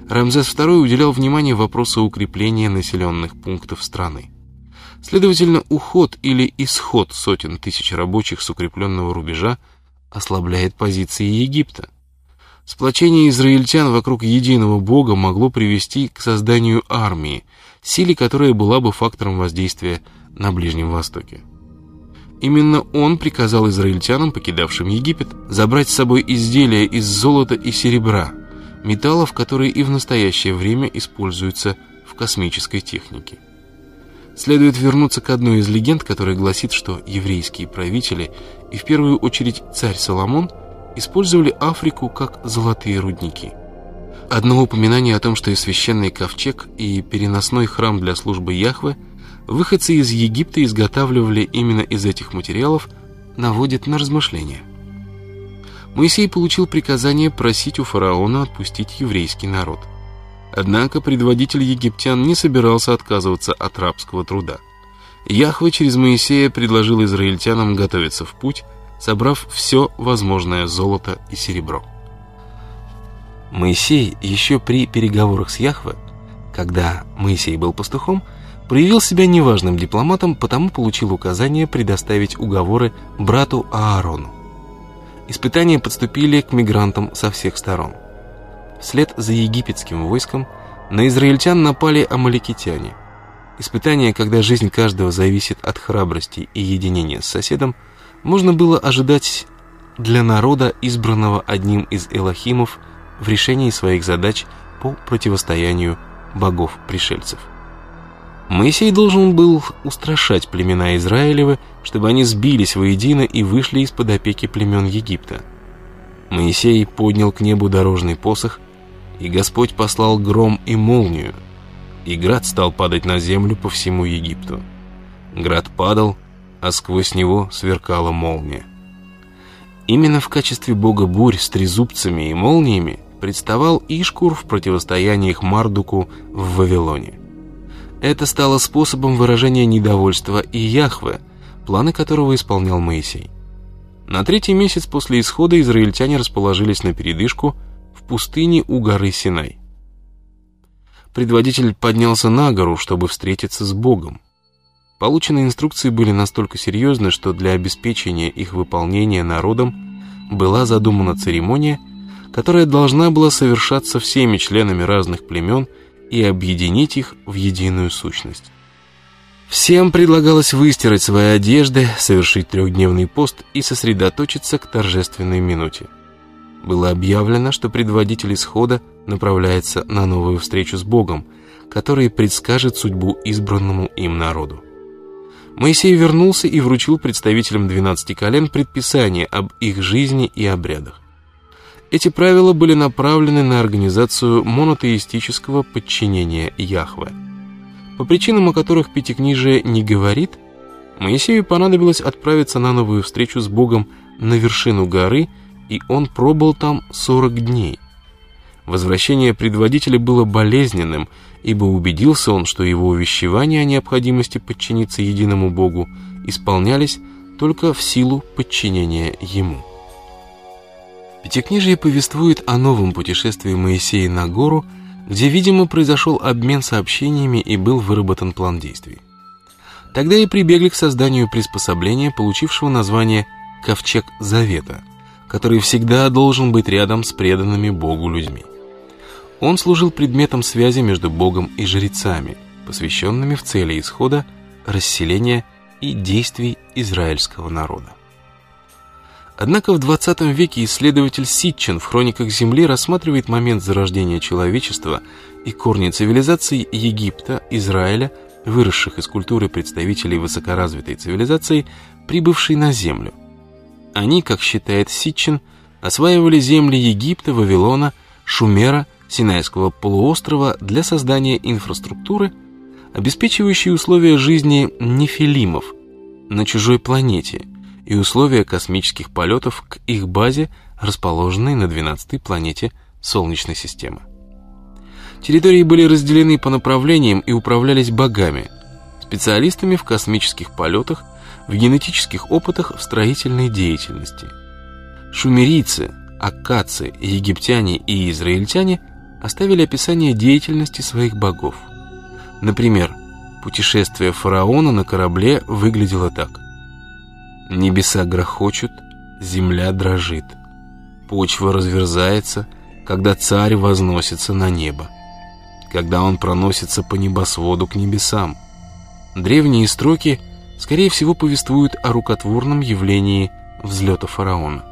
Рамзес II уделял внимание вопросу укрепления населенных пунктов страны. Следовательно, уход или исход сотен тысяч рабочих с укрепленного рубежа ослабляет позиции Египта. Сплочение израильтян вокруг единого Бога могло привести к созданию армии, силе, которая была бы фактором воздействия на Ближнем Востоке. Именно он приказал израильтянам, покидавшим Египет, забрать с собой изделия из золота и серебра, металлов, которые и в настоящее время используются в космической технике. Следует вернуться к одной из легенд, которая гласит, что еврейские правители, и в первую очередь царь Соломон, использовали Африку как золотые рудники. Одно упоминание о том, что и священный ковчег, и переносной храм для службы Яхве выходцы из Египта изготавливали именно из этих материалов, наводит на размышления. Моисей получил приказание просить у фараона отпустить еврейский народ. Однако предводитель египтян не собирался отказываться от рабского труда. Яхве через Моисея предложил израильтянам готовиться в путь, собрав все возможное золото и серебро. Моисей еще при переговорах с Яхве, когда Моисей был пастухом, проявил себя неважным дипломатом, потому получил указание предоставить уговоры брату Аарону. Испытания подступили к мигрантам со всех сторон. Вслед за египетским войском на израильтян напали амалекитяне. Испытание, когда жизнь каждого зависит от храбрости и единения с соседом, можно было ожидать для народа, избранного одним из элохимов в решении своих задач по противостоянию богов-пришельцев. Моисей должен был устрашать племена Израилевы, чтобы они сбились воедино и вышли из-под опеки племен Египта. Моисей поднял к небу дорожный посох, и Господь послал гром и молнию, и град стал падать на землю по всему Египту. Град падал, а сквозь него сверкала молния. Именно в качестве бога бурь с трезубцами и молниями представал Ишкур в противостояниях Мардуку в Вавилоне. Это стало способом выражения недовольства и Яхве, планы которого исполнял Моисей. На третий месяц после исхода израильтяне расположились на передышку в пустыне у горы Синай. Предводитель поднялся на гору, чтобы встретиться с Богом. Полученные инструкции были настолько серьезны, что для обеспечения их выполнения народом была задумана церемония, которая должна была совершаться всеми членами разных племен и объединить их в единую сущность. Всем предлагалось выстирать свои одежды, совершить трехдневный пост и сосредоточиться к торжественной минуте. Было объявлено, что предводитель исхода направляется на новую встречу с Богом, который предскажет судьбу избранному им народу. Моисей вернулся и вручил представителям 12 колен предписание об их жизни и обрядах. Эти правила были направлены на организацию монотеистического подчинения Яхве. По причинам, о которых Пятикнижие не говорит, Моисею понадобилось отправиться на новую встречу с Богом на вершину горы, и он пробыл там 40 дней. Возвращение предводителя было болезненным, ибо убедился он, что его увещевания о необходимости подчиниться единому Богу исполнялись только в силу подчинения ему. Пятикнижие повествует о новом путешествии Моисея на гору, где, видимо, произошел обмен сообщениями и был выработан план действий. Тогда и прибегли к созданию приспособления, получившего название «Ковчег Завета», который всегда должен быть рядом с преданными Богу людьми. Он служил предметом связи между Богом и жрецами, посвященными в цели исхода, расселения и действий израильского народа. Однако в 20 веке исследователь Ситчин в «Хрониках Земли» рассматривает момент зарождения человечества и корни цивилизаций Египта, Израиля, выросших из культуры представителей высокоразвитой цивилизации, прибывшей на Землю. Они, как считает Ситчин, осваивали земли Египта, Вавилона, Шумера, Синайского полуострова для создания инфраструктуры, обеспечивающей условия жизни нефилимов на чужой планете и условия космических полетов к их базе, расположенной на 12-й планете Солнечной системы. Территории были разделены по направлениям и управлялись богами, специалистами в космических полетах, в генетических опытах, в строительной деятельности. Шумерийцы, аккадцы, египтяне и израильтяне оставили описание деятельности своих богов. Например, путешествие фараона на корабле выглядело так: небеса грохочут, земля дрожит, почва разверзается, когда царь возносится на небо, когда он проносится по небосводу к небесам. Древние строки, скорее всего, повествуют о рукотворном явлении взлета фараона.